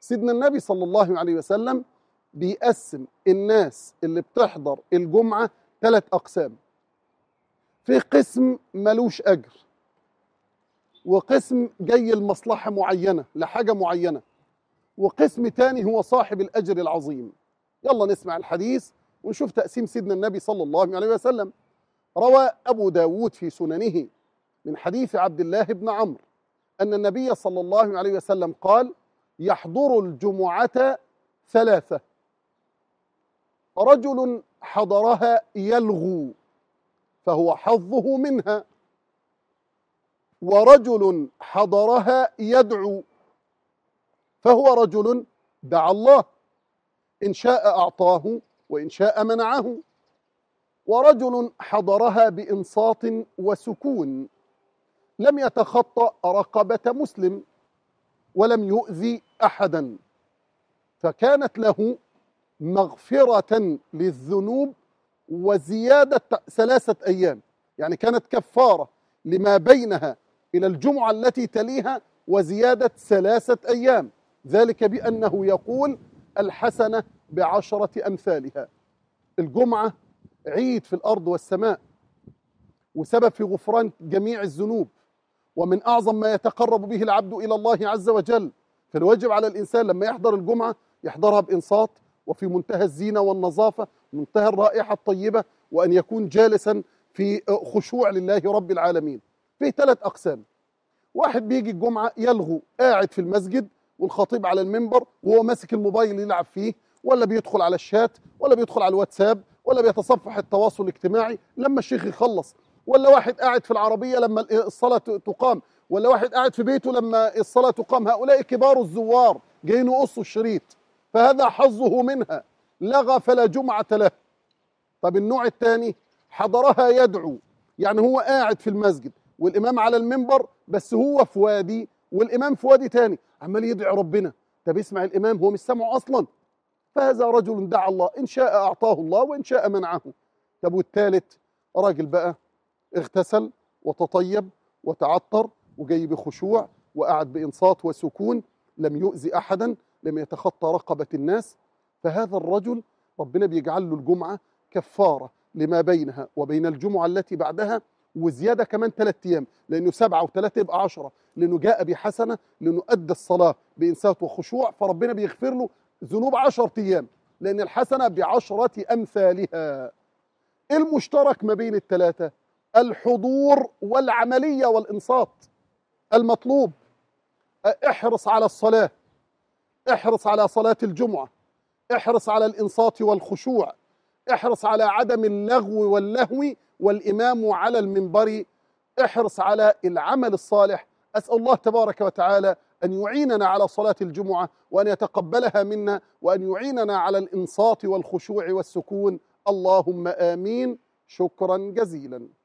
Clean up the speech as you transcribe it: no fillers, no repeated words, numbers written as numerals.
سيدنا النبي صلى الله عليه وسلم بيقسم الناس اللي بتحضر الجمعة 3 أقسام. في قسم ملوش أجر، وقسم جاي لمصلحة معينة لحاجة معينة، وقسم تاني هو صاحب الأجر العظيم. يلا نسمع الحديث ونشوف تقسيم سيدنا النبي صلى الله عليه وسلم. روى أبو داود في سننه من حديث عبد الله بن عمرو أن النبي صلى الله عليه وسلم قال: يحضر الجمعة 3: رجل حضرها يلغو فهو حظه منها، ورجل حضرها يدعو فهو رجل دعا الله إن شاء أعطاه وإن شاء منعه، ورجل حضرها بإنصات وسكون لم يتخطى رقبة مسلم ولم يؤذي أحدا، فكانت له مغفرة للذنوب وزيادة 3 أيام، يعني كانت كفارة لما بينها إلى الجمعة التي تليها وزيادة 3 أيام، ذلك بأنه يقول: الحسنة ب10 أمثالها. الجمعة عيد في الأرض والسماء، وسبب في غفران جميع الذنوب، ومن أعظم ما يتقرب به العبد إلى الله عز وجل. فالواجب على الإنسان لما يحضر الجمعة يحضرها بإنصات وفي منتهى الزينة والنظافة، منتهى الرائحة الطيبة، وأن يكون جالسا في خشوع لله رب العالمين. فيه 3 أقسام. واحد بيجي الجمعة يلغو، قاعد في المسجد والخطيب على المنبر وهو ماسك الموبايل يلعب فيه، ولا بيدخل على الشات، ولا بيدخل على الواتساب، ولا بيتصفح التواصل الاجتماعي لما الشيخ يخلص، ولا واحد قاعد في العربية لما الصلاة تقام، ولا واحد قاعد في بيته لما الصلاة تقام. هؤلاء كبار الزوار جايين يقصوا الشريط، فهذا حظه منها، لغى فلا جمعة له. طب النوع الثاني حضرها يدعو، يعني هو قاعد في المسجد والإمام على المنبر، بس هو في وادي والإمام في وادي تاني عمال يدعي ربنا. طب اسمع الإمام، هو مش سامعه أصلا. فهذا رجل دعا الله إن شاء أعطاه الله وإن شاء منعه. طب والثالث راجل بقى اغتسل وتطيب وتعطر وجاي بخشوع وقعد بإنصات وسكون، لم يؤذي أحدا، لم يتخطى رقبة الناس. فهذا الرجل ربنا بيجعل له الجمعة كفارة لما بينها وبين الجمعة التي بعدها، وزيادة كمان 3 أيام، لأنه 7 و3 يبقى 10، لأنه جاء بحسنة، لأنه أدى الصلاة بإنصات وخشوع، فربنا بيغفر له ذنوب 10 أيام، لأن الحسنة ب10 أمثالها. المشترك ما بين ال3 الحضور والعملية والإنصات. المطلوب احرص على الصلاة، احرص على صلاة الجمعة، احرص على الإنصات والخشوع، احرص على عدم اللغو واللهو والإمام على المنبر، احرص على العمل الصالح. أسأل الله تبارك وتعالى أن يعيننا على صلاة الجمعة، وأن يتقبلها منا، وأن يعيننا على الإنصات والخشوع والسكون. اللهم آمين. شكرا جزيلا.